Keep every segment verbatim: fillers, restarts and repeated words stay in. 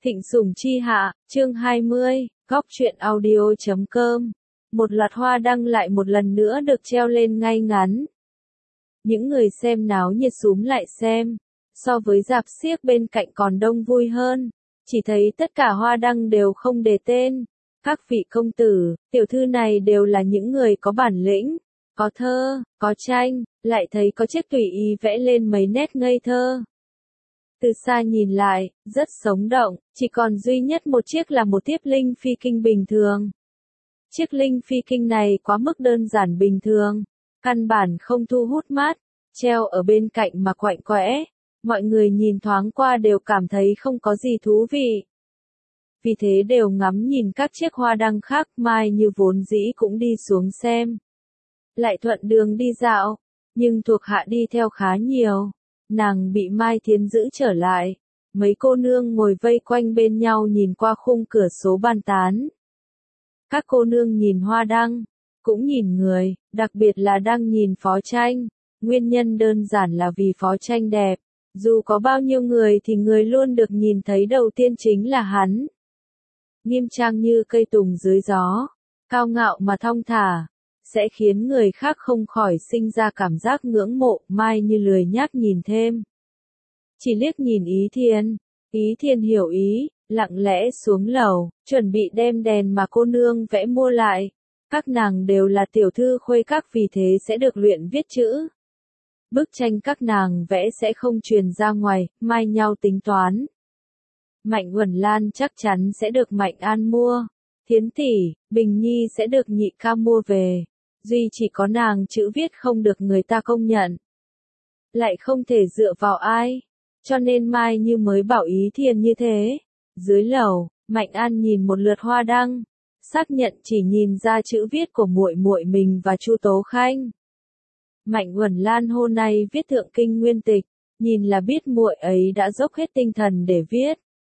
Thịnh Sủng Chi Hạ, chương hai mươi, góc truyện audio chấm com. Một loạt hoa đăng lại một lần nữa được treo lên ngay ngắn. Những người xem náo nhiệt xúm lại xem, so với rạp xiếc bên cạnh còn đông vui hơn. Chỉ thấy tất cả hoa đăng đều không đề tên. Các vị công tử, tiểu thư này đều là những người có bản lĩnh, có thơ, có tranh, lại thấy có chiếc tùy ý vẽ lên mấy nét ngây thơ. Từ xa nhìn lại, rất sống động, chỉ còn duy nhất một chiếc là một tiếp linh phi kinh bình thường. Chiếc linh phi kinh này quá mức đơn giản bình thường, căn bản không thu hút mắt, treo ở bên cạnh mà quạnh quẽ, mọi người nhìn thoáng qua đều cảm thấy không có gì thú vị. Vì thế đều ngắm nhìn các chiếc hoa đăng khác, Mai Như vốn dĩ cũng đi xuống xem. Lại thuận đường đi dạo, nhưng thuộc hạ đi theo khá nhiều. Nàng bị Mai Thiến giữ trở lại, mấy cô nương ngồi vây quanh bên nhau nhìn qua khung cửa sổ bàn tán. Các cô nương nhìn hoa đăng, cũng nhìn người, đặc biệt là đang nhìn Phó Tranh, nguyên nhân đơn giản là vì Phó Tranh đẹp, dù có bao nhiêu người thì người luôn được nhìn thấy đầu tiên chính là hắn. Nghiêm trang như cây tùng dưới gió, cao ngạo mà thong thả, sẽ khiến người khác không khỏi sinh ra cảm giác ngưỡng mộ. Mai Như lười nhác nhìn thêm, chỉ liếc nhìn Ý Thiên. Ý Thiên hiểu ý, lặng lẽ xuống lầu, chuẩn bị đem đèn mà cô nương vẽ mua lại. Các nàng đều là tiểu thư khuê các, vì thế sẽ được luyện viết chữ. Bức tranh các nàng vẽ sẽ không truyền ra ngoài, mai nhau tính toán. Mạnh Uẩn Lan chắc chắn sẽ được Mạnh An mua, Thiến tỷ, Bình Nhi sẽ được Nhị ca mua về. Duy chỉ có nàng chữ viết không được người ta công nhận. Lại không thể dựa vào ai, cho nên Mai Như mới bảo Ý Thiên như thế. Dưới lầu, Mạnh An nhìn một lượt hoa đăng, xác nhận chỉ nhìn ra chữ viết của muội muội mình và Chu Tố Khanh. Mạnh Uẩn Lan hôm nay viết thượng kinh nguyên tịch, nhìn là biết muội ấy đã dốc hết tinh thần để viết.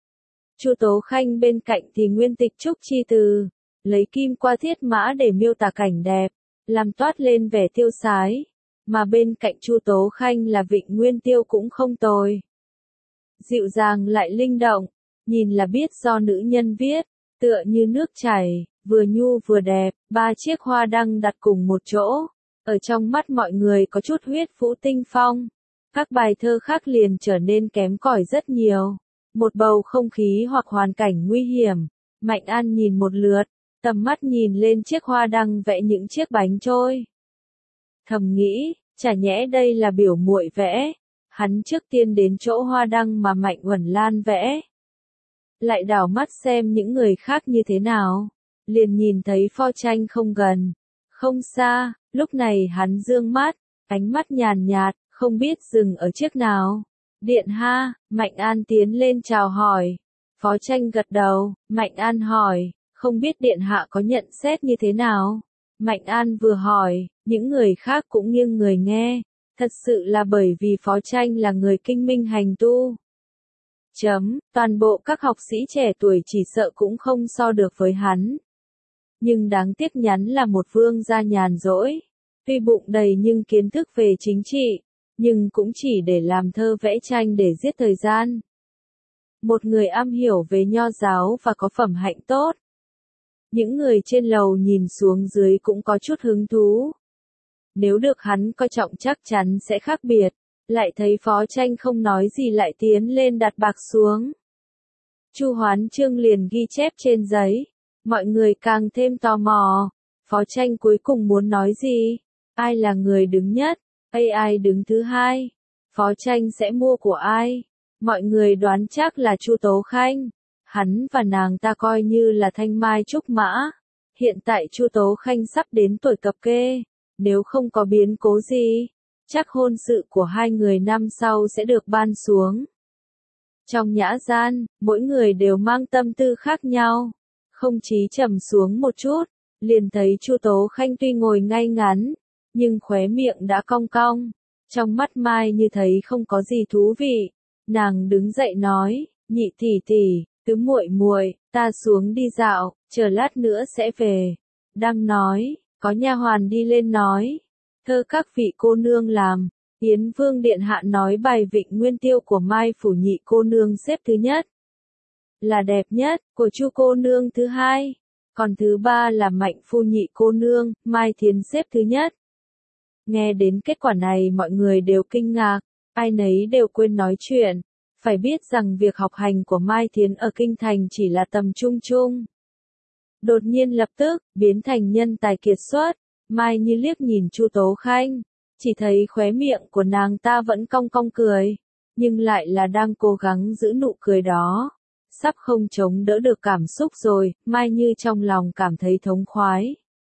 Chu Tố Khanh bên cạnh thì nguyên tịch trúc chi từ, lấy kim qua thiết mã để miêu tả cảnh đẹp, làm toát lên vẻ tiêu sái, mà bên cạnh Chu Tố Khanh là Vịnh Nguyên Tiêu cũng không tồi. Dịu dàng lại linh động, nhìn là biết do nữ nhân viết, tựa như nước chảy, vừa nhu vừa đẹp. Ba chiếc hoa đăng đặt cùng một chỗ, ở trong mắt mọi người có chút huyết vũ tinh phong. Các bài thơ khác liền trở nên kém cỏi rất nhiều. Một bầu không khí hoặc hoàn cảnh nguy hiểm. Mạnh An nhìn một lượt, tầm mắt nhìn lên chiếc hoa đăng vẽ những chiếc bánh trôi. Thầm nghĩ, chả nhẽ đây là biểu muội vẽ. Hắn trước tiên đến chỗ hoa đăng mà Mạnh Uẩn Lan vẽ. Lại đảo mắt xem những người khác như thế nào. Liền nhìn thấy Phó Tranh không gần, không xa. Lúc này hắn dương mắt, ánh mắt nhàn nhạt, không biết dừng ở chiếc nào. Điện ha, Mạnh An tiến lên chào hỏi. Phó Tranh gật đầu. Mạnh An hỏi, không biết điện hạ có nhận xét như thế nào? Mạnh An vừa hỏi, những người khác cũng nghiêng người nghe. Thật sự là bởi vì Phó Tranh là người kinh minh hành tu. Chấm, toàn bộ các học sĩ trẻ tuổi chỉ sợ cũng không so được với hắn. Nhưng đáng tiếc nhắn là một vương gia nhàn rỗi. Tuy bụng đầy nhưng kiến thức về chính trị, nhưng cũng chỉ để làm thơ vẽ tranh để giết thời gian. Một người am hiểu về nho giáo và có phẩm hạnh tốt. Những người trên lầu nhìn xuống dưới cũng có chút hứng thú. Nếu được hắn coi trọng chắc chắn sẽ khác biệt. Lại thấy Phó Tranh không nói gì lại tiến lên đặt bạc xuống. Chu Hoán Chương liền ghi chép trên giấy. Mọi người càng thêm tò mò. Phó Tranh cuối cùng muốn nói gì? Ai là người đứng nhất? Hay ai đứng thứ hai? Phó Tranh sẽ mua của ai? Mọi người đoán chắc là Chu Tố Khanh. Hắn và nàng ta coi như là thanh mai trúc mã. Hiện tại Chu Tố Khanh sắp đến tuổi cập kê. Nếu không có biến cố gì, chắc hôn sự của hai người năm sau sẽ được ban xuống. Trong nhã gian, mỗi người đều mang tâm tư khác nhau. Không chí trầm xuống một chút, liền thấy Chu Tố Khanh tuy ngồi ngay ngắn, nhưng khóe miệng đã cong cong. Trong mắt Mai Như thấy không có gì thú vị. Nàng đứng dậy nói, Nhị tỷ tỷ, tứ muội muội, ta xuống đi dạo, chờ lát nữa sẽ về. Đang nói, có nha hoàn đi lên nói, thơ các vị cô nương làm. Yến Vương điện hạ nói bài Vịnh Nguyên Tiêu của Mai phủ Nhị cô nương xếp thứ nhất. là đẹp nhất, của Chu cô nương thứ hai. Còn thứ ba là Mạnh phu nhị cô nương, Mai Thiến xếp thứ nhất. Nghe đến kết quả này mọi người đều kinh ngạc, ai nấy đều quên nói chuyện. Phải biết rằng việc học hành của Mai Thiến ở Kinh Thành chỉ là tầm trung trung. Đột nhiên lập tức, biến thành nhân tài kiệt xuất, Mai Như liếc nhìn Chu Tố Khanh, chỉ thấy khóe miệng của nàng ta vẫn cong cong cười, nhưng lại là đang cố gắng giữ nụ cười đó. Sắp không chống đỡ được cảm xúc rồi, Mai Như trong lòng cảm thấy thống khoái.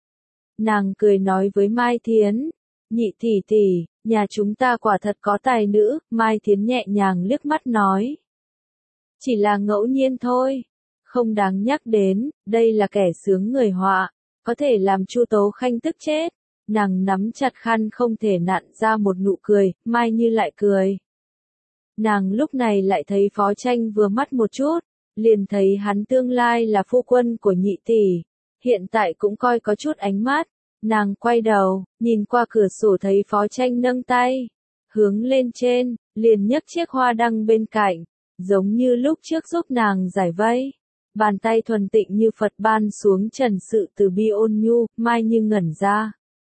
Nàng cười nói với Mai Thiến, nhị tỷ tỷ, nhà chúng ta quả thật có tài nữ, Mai Thiến nhẹ nhàng liếc mắt nói. Chỉ là ngẫu nhiên thôi, không đáng nhắc đến, đây là kẻ sướng người họa, có thể làm Chu Tố Khanh tức chết. Nàng nắm chặt khăn không thể nặn ra một nụ cười, Mai Như lại cười. Nàng lúc này lại thấy Phó Tranh vừa mắt một chút, liền thấy hắn tương lai là phu quân của nhị tỷ, hiện tại cũng coi có chút ánh mắt. Nàng quay đầu, nhìn qua cửa sổ thấy Phó Tranh nâng tay, hướng lên trên, liền nhấc chiếc hoa đăng bên cạnh, giống như lúc trước giúp nàng giải vây. Bàn tay thuần tịnh như Phật ban xuống trần sự từ bi ôn nhu, Mai Như ngẩn ra.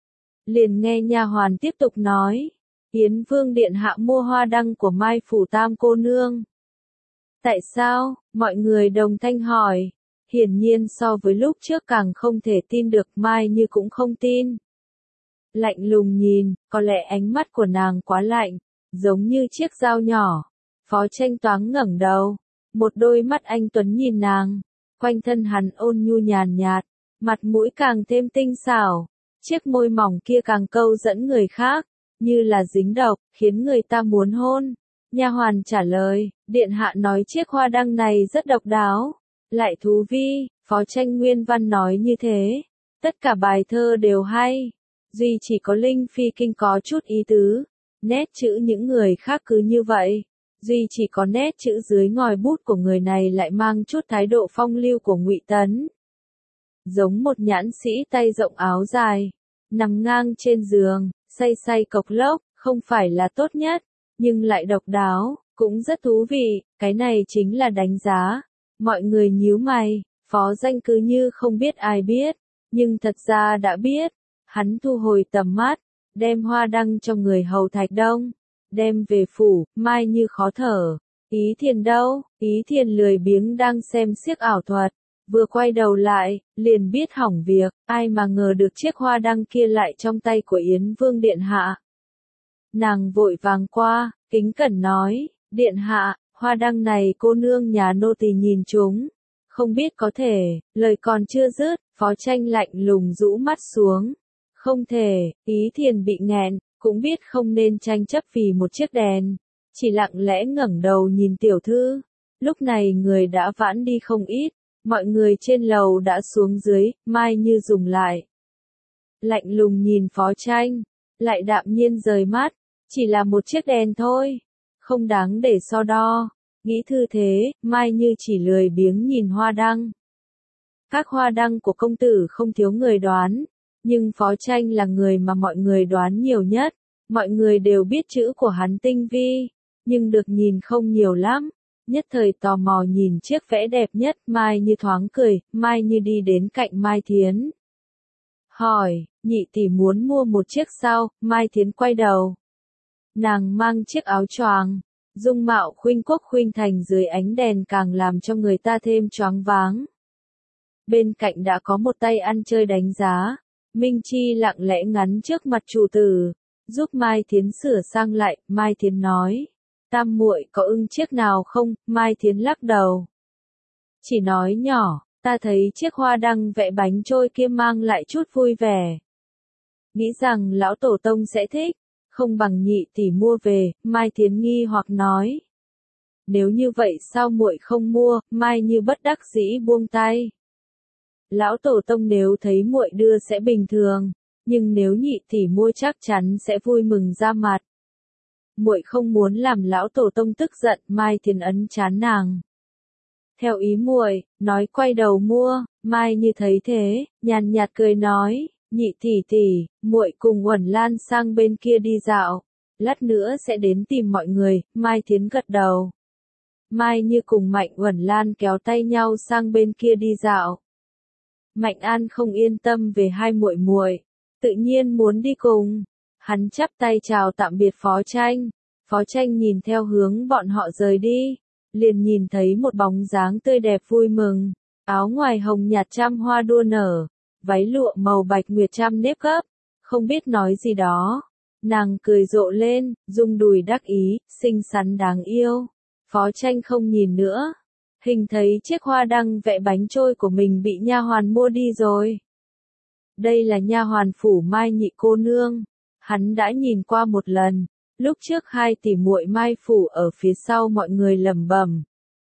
Liền nghe nha hoàn tiếp tục nói, Yến Vương điện hạ mua hoa đăng của Mai phủ tam cô nương. Tại sao? Mọi người đồng thanh hỏi. Hiển nhiên so với lúc trước càng không thể tin được, Mai Như cũng không tin. Lạnh lùng nhìn, có lẽ ánh mắt của nàng quá lạnh, giống như chiếc dao nhỏ. Phó Tranh thoáng ngẩng đầu, một đôi mắt anh tuấn nhìn nàng, quanh thân hắn ôn nhu nhàn nhạt, mặt mũi càng thêm tinh xảo, chiếc môi mỏng kia càng câu dẫn người khác, như là dính độc, khiến người ta muốn hôn. Nha hoàn trả lời, điện hạ nói chiếc hoa đăng này rất độc đáo, lại thú vi, Phó Tranh nguyên văn nói như thế, tất cả bài thơ đều hay, duy chỉ có Linh Phi Kinh có chút ý tứ, nét chữ những người khác cứ như vậy, duy chỉ có nét chữ dưới ngòi bút của người này lại mang chút thái độ phong lưu của Ngụy Tấn. Giống một nhãn sĩ tay rộng áo dài, nằm ngang trên giường, say say cộc lốc, không phải là tốt nhất, nhưng lại độc đáo, cũng rất thú vị, cái này chính là đánh giá. Mọi người nhíu mày, Phó Danh cứ như không biết ai biết, nhưng thật ra đã biết. Hắn thu hồi tầm mắt, đem hoa đăng cho người hầu Thạch Đông, đem về phủ. Mai Như khó thở. Ý Thiền đâu? Ý Thiền lười biếng đang xem xiếc ảo thuật, vừa quay đầu lại, liền biết hỏng việc, ai mà ngờ được chiếc hoa đăng kia lại trong tay của Yến Vương điện hạ. Nàng vội vàng qua, kính cẩn nói, điện hạ, hoa đăng này cô nương nhà nô tỳ nhìn chúng, không biết có thể. Lời còn chưa dứt, Phó Tranh lạnh lùng rũ mắt xuống. Không thể. Ý Thiền bị nghẹn, cũng biết không nên tranh chấp vì một chiếc đèn, chỉ lặng lẽ ngẩng đầu nhìn tiểu thư. Lúc này người đã vãn đi không ít, mọi người trên lầu đã xuống dưới, Mai Như dùng lại. Lạnh lùng nhìn Phó Tranh, lại đạm nhiên rời mắt, chỉ là một chiếc đèn thôi, không đáng để so đo. Nghĩ thư thế, Mai Như chỉ lười biếng nhìn hoa đăng. Các hoa đăng của công tử không thiếu người đoán, nhưng Phó Tranh là người mà mọi người đoán nhiều nhất. Mọi người đều biết chữ của hắn tinh vi, nhưng được nhìn không nhiều lắm. Nhất thời tò mò nhìn chiếc vẽ đẹp nhất, Mai Như thoáng cười, Mai Như đi đến cạnh Mai Thiến. Hỏi, nhị tỷ muốn mua một chiếc sao? Mai Thiến quay đầu. Nàng mang chiếc áo choàng, dung mạo khuynh quốc khuynh thành dưới ánh đèn càng làm cho người ta thêm choáng váng. Bên cạnh đã có một tay ăn chơi đánh giá, Minh Chi lặng lẽ ngắn trước mặt chủ tử, giúp Mai Thiến sửa sang lại. Mai Thiến nói, tam muội có ưng chiếc nào không? Mai Thiến lắc đầu, chỉ nói nhỏ, ta thấy chiếc hoa đăng vẽ bánh trôi kia mang lại chút vui vẻ, nghĩ rằng lão tổ tông sẽ thích, không bằng nhị tỷ mua về. Mai Thiến nghi hoặc nói, nếu như vậy sao muội không mua? Mai Như bất đắc dĩ buông tay. Lão tổ tông nếu thấy muội đưa sẽ bình thường, nhưng nếu nhị tỷ mua chắc chắn sẽ vui mừng ra mặt. Muội không muốn làm lão tổ tông tức giận. Mai Thiến ấn trán nàng. Theo ý muội, nói quay đầu mua. Mai Như thấy thế, nhàn nhạt cười nói, nhị tỷ tỷ, muội cùng Uẩn Lan sang bên kia đi dạo, lát nữa sẽ đến tìm mọi người. Mai Thiến gật đầu. Mai Như cùng Mạnh Uẩn Lan kéo tay nhau sang bên kia đi dạo. Mạnh An không yên tâm về hai muội muội, tự nhiên muốn đi cùng. Hắn chắp tay chào tạm biệt Phó Tranh. Phó Tranh nhìn theo hướng bọn họ rời đi, liền nhìn thấy một bóng dáng tươi đẹp vui mừng, áo ngoài hồng nhạt trăm hoa đua nở, váy lụa màu bạch nguyệt trăm nếp gấp, không biết nói gì đó. Nàng cười rộ lên, rung đùi đắc ý, xinh xắn đáng yêu. Phó Tranh không nhìn nữa, hình thấy chiếc hoa đăng vẽ bánh trôi của mình bị nha hoàn mua đi rồi. Đây là nha hoàn phủ Mai nhị cô nương, hắn đã nhìn qua một lần. Lúc trước hai tỷ muội Mai phủ ở phía sau mọi người lẩm bẩm,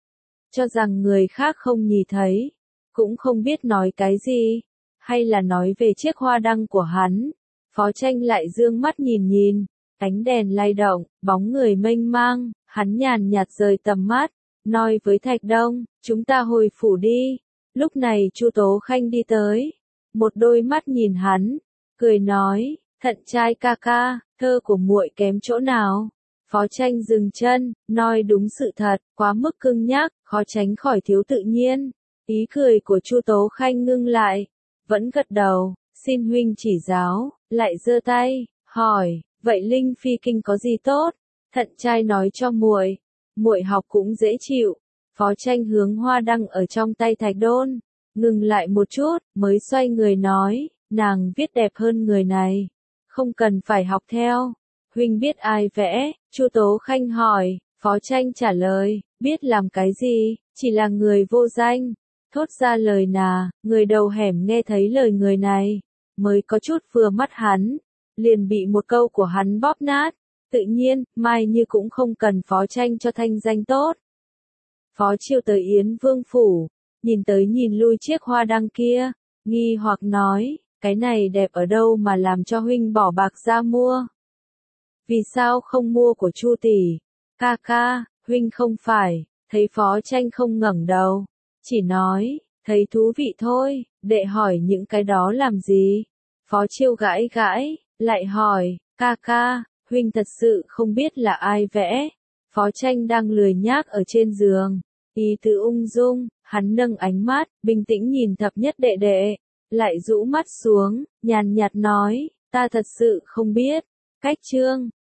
cho rằng người khác không nhìn thấy, cũng không biết nói cái gì, hay là nói về chiếc hoa đăng của hắn. Phó Tranh lại dương mắt nhìn nhìn, ánh đèn lay động, bóng người mênh mang, hắn nhàn nhạt rời tầm mắt, nói với Thạch Đông, chúng ta hồi phủ đi. Lúc này Chu Tố Khanh đi tới, một đôi mắt nhìn hắn, cười nói, Thận trai ca ca, thơ của muội kém chỗ nào? Phó Tranh dừng chân, nói đúng sự thật, quá mức cưng nhắc, khó tránh khỏi thiếu tự nhiên. Ý cười của Chu Tố Khanh ngưng lại, vẫn gật đầu, xin huynh chỉ giáo, lại giơ tay, hỏi, vậy Linh Phi Kinh có gì tốt? Thận trai nói cho muội, muội học cũng dễ chịu. Phó Tranh hướng hoa đăng ở trong tay Thạch Đôn, ngừng lại một chút, mới xoay người nói, nàng viết đẹp hơn người này, không cần phải học theo. Huynh biết ai vẽ? Chu Tố Khanh hỏi. Phó Tranh trả lời, biết làm cái gì, chỉ là người vô danh. Thốt ra lời nà, người đầu hẻm nghe thấy lời người này, mới có chút vừa mắt hắn, liền bị một câu của hắn bóp nát. Tự nhiên, Mai Như cũng không cần Phó Tranh cho thanh danh tốt. Phó Chiêu tới Yến Vương phủ, nhìn tới nhìn lui chiếc hoa đăng kia, nghi hoặc nói, cái này đẹp ở đâu mà làm cho huynh bỏ bạc ra mua? Vì sao không mua của Chu tỷ? Ca ca, huynh không phải. Thấy Phó Tranh không ngẩng đầu, chỉ nói, thấy thú vị thôi, đệ hỏi những cái đó làm gì? Phó Chiêu gãi gãi, lại hỏi, ca ca, huynh thật sự không biết là ai vẽ? Phó Tranh đang lười nhác ở trên giường, ý tứ ung dung, hắn nâng ánh mắt, bình tĩnh nhìn thập nhất đệ đệ, lại rũ mắt xuống, nhàn nhạt nói, ta thật sự không biết. Cách chương